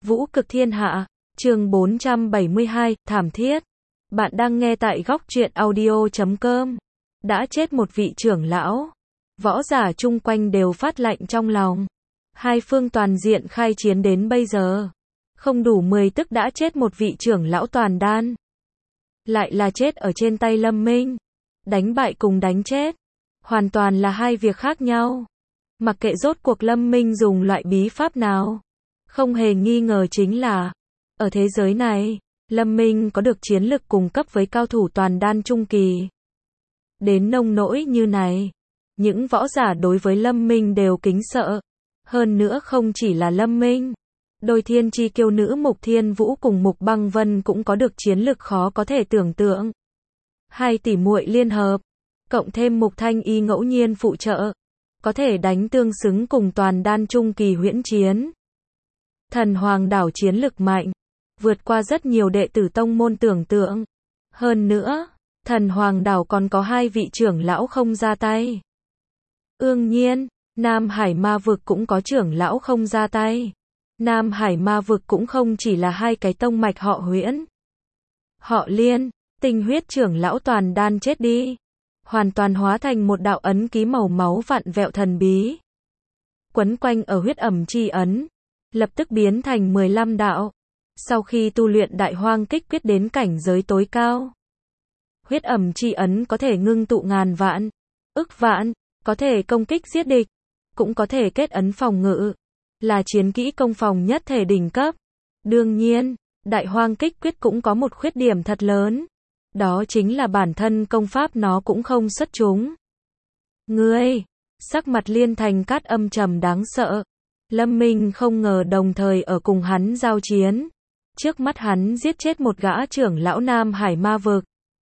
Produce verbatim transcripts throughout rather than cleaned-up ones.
Vũ cực thiên hạ, chương bốn trăm bảy mươi hai, thảm thiết. Bạn đang nghe tại góc truyện audio chấm com. Đã chết một vị trưởng lão. Võ giả chung quanh đều phát lạnh trong lòng. Hai phương toàn diện khai chiến đến bây giờ. Không đủ mười tức đã chết một vị trưởng lão toàn đan. Lại là chết ở trên tay Lâm Minh. Đánh bại cùng đánh chết. Hoàn toàn là hai việc khác nhau. Mặc kệ rốt cuộc Lâm Minh dùng loại bí pháp nào. Không hề nghi ngờ chính là, ở thế giới này, Lâm Minh có được chiến lực cùng cấp với cao thủ toàn đan trung kỳ. Đến nông nỗi như này, những võ giả đối với Lâm Minh đều kính sợ. Hơn nữa không chỉ là Lâm Minh, đôi thiên chi kiêu nữ Mục Thiên Vũ cùng Mục Băng Vân cũng có được chiến lực khó có thể tưởng tượng. Hai tỷ muội liên hợp, cộng thêm Mục Thanh Y ngẫu nhiên phụ trợ, có thể đánh tương xứng cùng toàn đan trung kỳ huyễn chiến. Thần Hoàng đảo chiến lực mạnh, vượt qua rất nhiều đệ tử tông môn tưởng tượng. Hơn nữa, Thần Hoàng đảo còn có hai vị trưởng lão không ra tay. Ương nhiên, Nam Hải Ma vực cũng có trưởng lão không ra tay. Nam Hải Ma vực cũng không chỉ là hai cái tông mạch họ Huyễn. Họ Liên, tinh huyết trưởng lão toàn đan chết đi, hoàn toàn hóa thành một đạo ấn ký màu máu vặn vẹo thần bí. Quấn quanh ở huyết ẩm chi ấn, lập tức biến thành mười lăm đạo. Sau khi tu luyện đại hoang kích quyết đến cảnh giới tối cao, huyết ẩm chi ấn có thể ngưng tụ ngàn vạn, ức vạn, có thể công kích giết địch, cũng có thể kết ấn phòng ngự, là chiến kỹ công phòng nhất thể đỉnh cấp. Đương nhiên, đại hoang kích quyết cũng có một khuyết điểm thật lớn, đó chính là bản thân công pháp nó cũng không xuất chúng. Ngươi, sắc mặt Liên Thành Cát âm trầm đáng sợ. Lâm Minh không ngờ đồng thời ở cùng hắn giao chiến. Trước mắt hắn giết chết một gã trưởng lão Nam Hải Ma vực.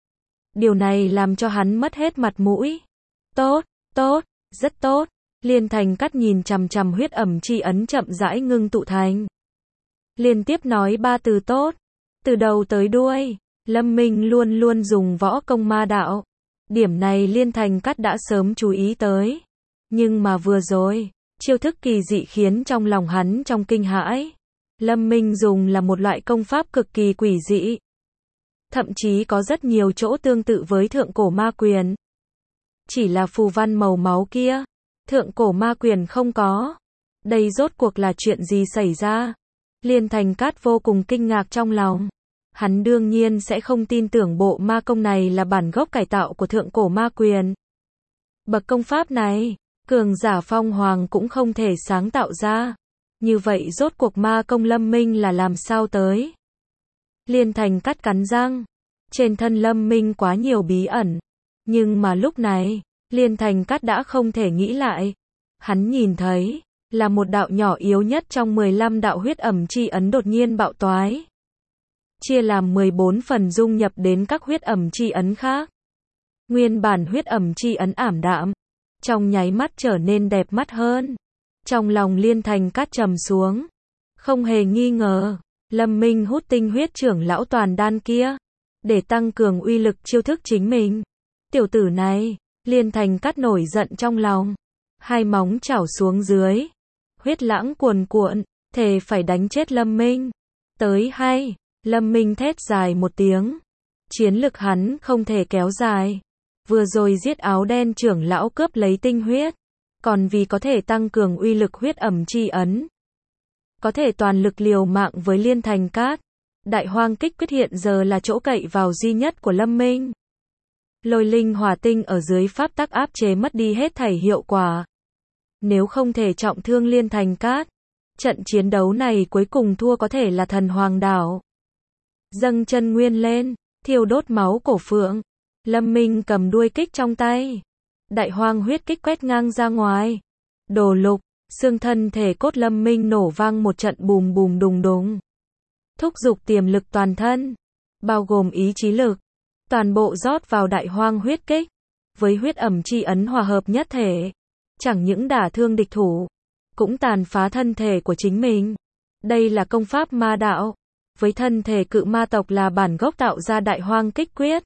Điều này làm cho hắn mất hết mặt mũi. Tốt, tốt, rất tốt. Liên Thành Cát nhìn chằm chằm huyết ẩm chi ấn chậm rãi ngưng tụ thành. Liên tiếp nói ba từ tốt. Từ đầu tới đuôi, Lâm Minh luôn luôn dùng võ công ma đạo. Điểm này Liên Thành Cát đã sớm chú ý tới. Nhưng mà vừa rồi, chiêu thức kỳ dị khiến trong lòng hắn trong kinh hãi. Lâm Minh dùng là một loại công pháp cực kỳ quỷ dị. Thậm chí có rất nhiều chỗ tương tự với thượng cổ ma quyền. Chỉ là phù văn màu máu kia, thượng cổ ma quyền không có. Đây rốt cuộc là chuyện gì xảy ra? Liên Thành Cát vô cùng kinh ngạc trong lòng. Hắn đương nhiên sẽ không tin tưởng bộ ma công này là bản gốc cải tạo của thượng cổ ma quyền. Bậc công pháp này, cường giả phong hoàng cũng không thể sáng tạo ra. Như vậy rốt cuộc ma công Lâm Minh là làm sao tới? Liên Thành Cát cắn răng. Trên thân Lâm Minh quá nhiều bí ẩn. Nhưng mà lúc này, Liên Thành Cát đã không thể nghĩ lại. Hắn nhìn thấy, là một đạo nhỏ yếu nhất trong mười lăm đạo huyết ẩm chi ấn đột nhiên bạo toái. Chia làm mười bốn phần dung nhập đến các huyết ẩm chi ấn khác. Nguyên bản huyết ẩm chi ấn ảm đạm, trong nháy mắt trở nên đẹp mắt hơn. Trong lòng Liên Thành Cát trầm xuống. Không hề nghi ngờ, Lâm Minh hút tinh huyết trưởng lão toàn đan kia, để tăng cường uy lực chiêu thức chính mình. Tiểu tử này, Liên Thành Cát nổi giận trong lòng. Hai móng chảo xuống dưới. Huyết lãng cuồn cuộn, thề phải đánh chết Lâm Minh. Tới hay, Lâm Minh thét dài một tiếng. Chiến lực hắn không thể kéo dài. Vừa rồi giết áo đen trưởng lão cướp lấy tinh huyết. Còn vì có thể tăng cường uy lực huyết ẩm chi ấn, có thể toàn lực liều mạng với Liên Thành Cát. Đại hoang kích quyết hiện giờ là chỗ cậy vào duy nhất của Lâm Minh. Lôi linh hỏa tinh ở dưới pháp tắc áp chế mất đi hết thảy hiệu quả. Nếu không thể trọng thương Liên Thành Cát, trận chiến đấu này cuối cùng thua có thể là Thần Hoàng đảo. Dâng chân nguyên lên, thiêu đốt máu cổ phượng. Lâm Minh cầm đuôi kích trong tay. Đại hoang huyết kích quét ngang ra ngoài. Đồ lục, xương thân thể cốt Lâm Minh nổ vang một trận bùm bùm đùng đùng. Thúc giục tiềm lực toàn thân, bao gồm ý chí lực, toàn bộ rót vào đại hoang huyết kích. Với huyết ẩm chi ấn hòa hợp nhất thể, chẳng những đả thương địch thủ, cũng tàn phá thân thể của chính mình. Đây là công pháp ma đạo. Với thân thể cự ma tộc là bản gốc tạo ra đại hoang kích quyết.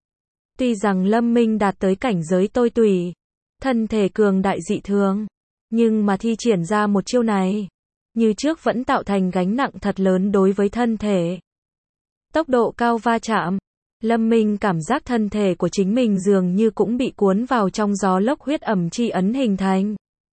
Tuy rằng Lâm Minh đạt tới cảnh giới tôi tùy, thân thể cường đại dị thường, nhưng mà thi triển ra một chiêu này, như trước vẫn tạo thành gánh nặng thật lớn đối với thân thể. Tốc độ cao va chạm. Lâm Minh cảm giác thân thể của chính mình dường như cũng bị cuốn vào trong gió lốc huyết ẩm chi ấn hình thành.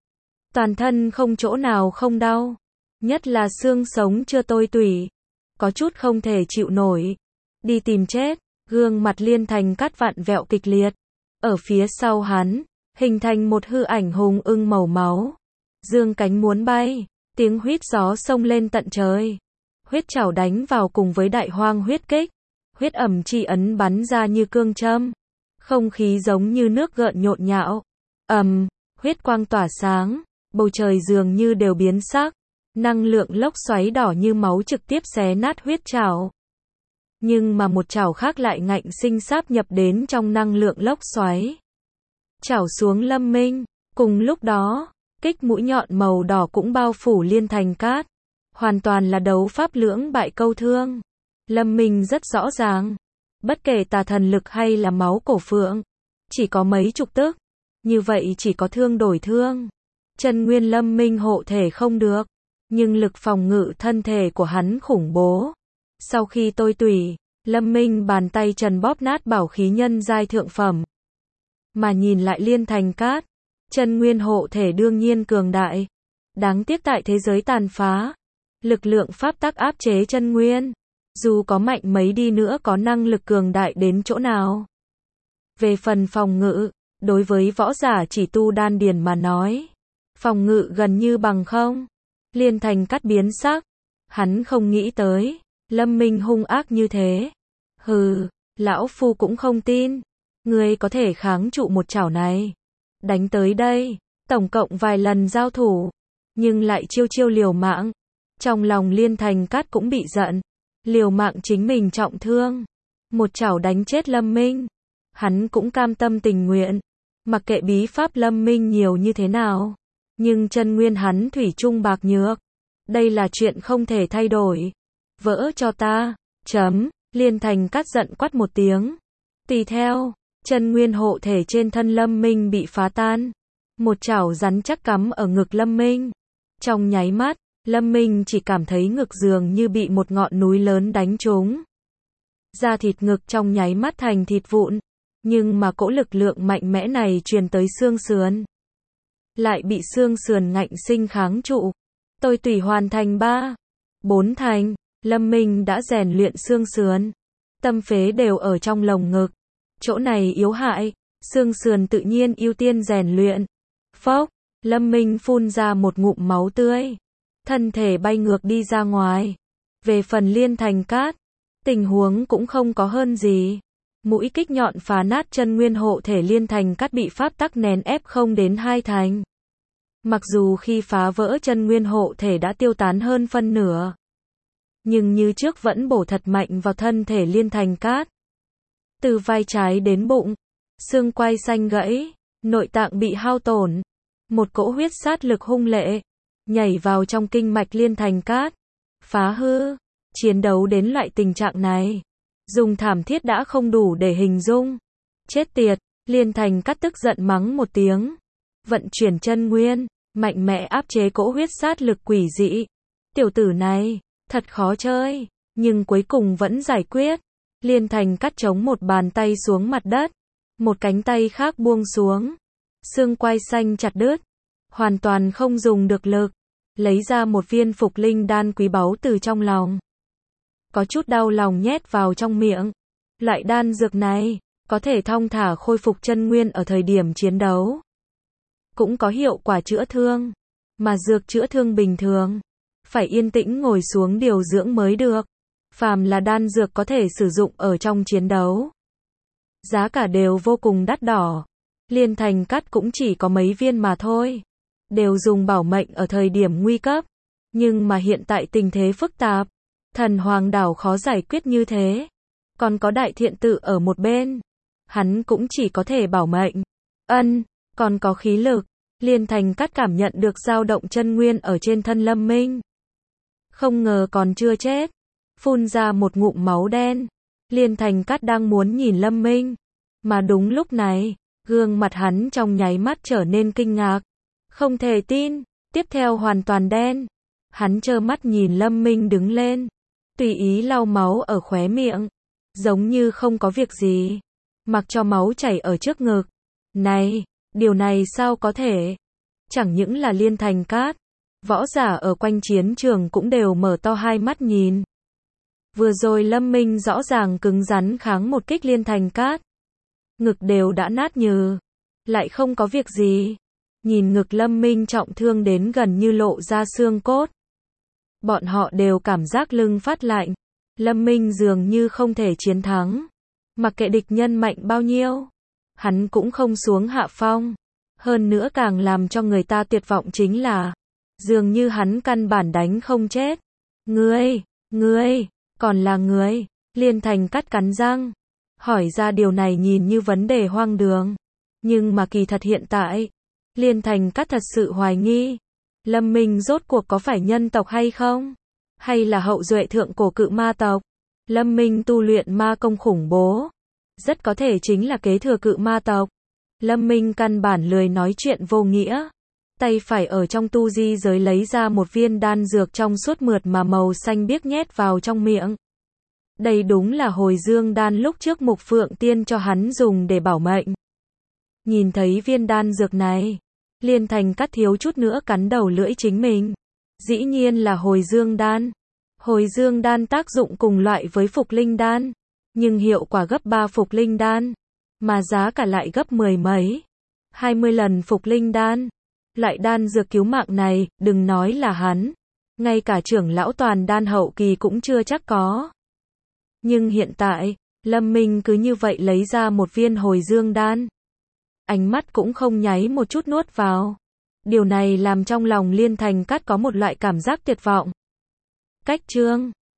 Toàn thân không chỗ nào không đau. Nhất là xương sống chưa tôi tủy. Có chút không thể chịu nổi. Đi tìm chết. Gương mặt Liên Thành Cát vặn vẹo kịch liệt. Ở phía sau hắn, hình thành một hư ảnh hùng ưng màu máu. Dương cánh muốn bay. Tiếng huýt gió xông lên tận trời. Huyết trảo đánh vào cùng với đại hoang huyết kích. Huyết ẩm chi ấn bắn ra như cương châm. Không khí giống như nước gợn nhộn nhạo. Ầm, huyết quang tỏa sáng. Bầu trời dường như đều biến sắc. Năng lượng lốc xoáy đỏ như máu trực tiếp xé nát huyết trảo. Nhưng mà một chảo khác lại ngạnh sinh sáp nhập đến trong năng lượng lốc xoáy. Chảo xuống Lâm Minh. Cùng lúc đó, kích mũi nhọn màu đỏ cũng bao phủ Liên Thành Cát. Hoàn toàn là đấu pháp lưỡng bại câu thương. Lâm Minh rất rõ ràng. Bất kể tà thần lực hay là máu cổ phượng. Chỉ có mấy chục tức. Như vậy chỉ có thương đổi thương. Chân nguyên Lâm Minh hộ thể không được. Nhưng lực phòng ngự thân thể của hắn khủng bố. Sau khi tôi tủy, Lâm Minh bàn tay trần bóp nát bảo khí nhân giai thượng phẩm. Mà nhìn lại Liên Thành Cát. Chân nguyên hộ thể đương nhiên cường đại. Đáng tiếc tại thế giới tàn phá. Lực lượng pháp tắc áp chế chân nguyên. Dù có mạnh mấy đi nữa có năng lực cường đại đến chỗ nào. Về phần phòng ngự, đối với võ giả chỉ tu đan điền mà nói. Phòng ngự gần như bằng không. Liên Thành Cát biến sắc. Hắn không nghĩ tới. Lâm Minh hung ác như thế. Hừ, lão phu cũng không tin. Ngươi có thể kháng trụ một chảo này. Đánh tới đây. Tổng cộng vài lần giao thủ. Nhưng lại chiêu chiêu liều mạng. Trong lòng Liên Thành Cát cũng bị giận. Liều mạng chính mình trọng thương. Một chảo đánh chết Lâm Minh. Hắn cũng cam tâm tình nguyện. Mặc kệ bí pháp Lâm Minh nhiều như thế nào. Nhưng chân nguyên hắn thủy chung bạc nhược. Đây là chuyện không thể thay đổi. Vỡ cho ta. Chấm. Liên Thành Cát giận quát một tiếng. Tùy theo. Chân nguyên hộ thể trên thân Lâm Minh bị phá tan. Một chảo rắn chắc cắm ở ngực Lâm Minh. Trong nháy mắt. Lâm Minh chỉ cảm thấy ngực dường như bị một ngọn núi lớn đánh trúng. Da thịt ngực trong nháy mắt thành thịt vụn. Nhưng mà cỗ lực lượng mạnh mẽ này truyền tới xương sườn. Lại bị xương sườn ngạnh sinh kháng trụ. Tôi tùy hoàn thành ba, bốn thành. Lâm Minh đã rèn luyện xương sườn. Tâm phế đều ở trong lồng ngực. Chỗ này yếu hại. Xương sườn tự nhiên ưu tiên rèn luyện. Phốc. Lâm Minh phun ra một ngụm máu tươi. Thân thể bay ngược đi ra ngoài. Về phần Liên Thành Cát, tình huống cũng không có hơn gì. Mũi kích nhọn phá nát chân nguyên hộ thể Liên Thành Cát bị pháp tắc nén ép không đến hai thành. Mặc dù khi phá vỡ chân nguyên hộ thể đã tiêu tán hơn phân nửa. Nhưng như trước vẫn bổ thật mạnh vào thân thể Liên Thành Cát. Từ vai trái đến bụng, xương quai xanh gãy, nội tạng bị hao tổn. Một cỗ huyết sát lực hung lệ. Nhảy vào trong kinh mạch Liên Thành Cát. Phá hư. Chiến đấu đến loại tình trạng này. Dùng thảm thiết đã không đủ để hình dung. Chết tiệt. Liên Thành Cát tức giận mắng một tiếng. Vận chuyển chân nguyên. Mạnh mẽ áp chế cỗ huyết sát lực quỷ dị. Tiểu tử này. Thật khó chơi. Nhưng cuối cùng vẫn giải quyết. Liên Thành Cát chống một bàn tay xuống mặt đất. Một cánh tay khác buông xuống. Xương quai xanh chặt đứt. Hoàn toàn không dùng được lực. Lấy ra một viên phục linh đan quý báu từ trong lòng. Có chút đau lòng nhét vào trong miệng. Loại đan dược này, có thể thong thả khôi phục chân nguyên ở thời điểm chiến đấu. Cũng có hiệu quả chữa thương. Mà dược chữa thương bình thường, phải yên tĩnh ngồi xuống điều dưỡng mới được. Phàm là đan dược có thể sử dụng ở trong chiến đấu. Giá cả đều vô cùng đắt đỏ. Liên Thành Cát cũng chỉ có mấy viên mà thôi. Đều dùng bảo mệnh ở thời điểm nguy cấp. Nhưng mà hiện tại tình thế phức tạp. Thần Hoàng đảo khó giải quyết như thế. Còn có đại thiện tự ở một bên. Hắn cũng chỉ có thể bảo mệnh. Ân, còn có khí lực. Liên Thành Cát cảm nhận được dao động chân nguyên ở trên thân Lâm Minh. Không ngờ còn chưa chết. Phun ra một ngụm máu đen. Liên Thành Cát đang muốn nhìn Lâm Minh. Mà đúng lúc này, gương mặt hắn trong nháy mắt trở nên kinh ngạc. Không thể tin. Tiếp theo hoàn toàn đen. Hắn trơ mắt nhìn Lâm Minh đứng lên, tùy ý lau máu ở khóe miệng, giống như không có việc gì, mặc cho máu chảy ở trước ngực. Này, điều này sao có thể? Chẳng những là Liên Thành Cát, võ giả ở quanh chiến trường cũng đều mở to hai mắt nhìn. Vừa rồi Lâm Minh rõ ràng cứng rắn kháng một kích Liên Thành Cát, ngực đều đã nát nhừ, lại không có việc gì. Nhìn ngực Lâm Minh trọng thương đến gần như lộ ra xương cốt, bọn họ đều cảm giác lưng phát lạnh. Lâm Minh dường như không thể chiến thắng, mặc kệ địch nhân mạnh bao nhiêu, hắn cũng không xuống hạ phong. Hơn nữa càng làm cho người ta tuyệt vọng chính là, dường như hắn căn bản đánh không chết. Ngươi, ngươi, còn là ngươi. Liên Thành Cát cắn răng, hỏi ra điều này nhìn như vấn đề hoang đường, nhưng mà kỳ thật hiện tại, Liên Thành Cát thật sự hoài nghi, Lâm Minh rốt cuộc có phải nhân tộc hay không? Hay là hậu duệ thượng cổ cự ma tộc? Lâm Minh tu luyện ma công khủng bố, rất có thể chính là kế thừa cự ma tộc. Lâm Minh căn bản lười nói chuyện vô nghĩa, tay phải ở trong tu di giới lấy ra một viên đan dược trong suốt mượt mà màu xanh biếc nhét vào trong miệng. Đây đúng là hồi dương đan lúc trước Mục Phượng Tiên cho hắn dùng để bảo mệnh. Nhìn thấy viên đan dược này, Liên Thành Cát thiếu chút nữa cắn đầu lưỡi chính mình. Dĩ nhiên là hồi dương đan. Hồi dương đan tác dụng cùng loại với phục linh đan, nhưng hiệu quả gấp ba phục linh đan, mà giá cả lại gấp mười mấy, hai mươi lần phục linh đan. Loại đan dược cứu mạng này, đừng nói là hắn, ngay cả trưởng lão toàn đan hậu kỳ cũng chưa chắc có. Nhưng hiện tại, Lâm Minh cứ như vậy lấy ra một viên hồi dương đan, ánh mắt cũng không nháy một chút nuốt vào. Điều này làm trong lòng Liên Thành Cát có một loại cảm giác tuyệt vọng. Cách chương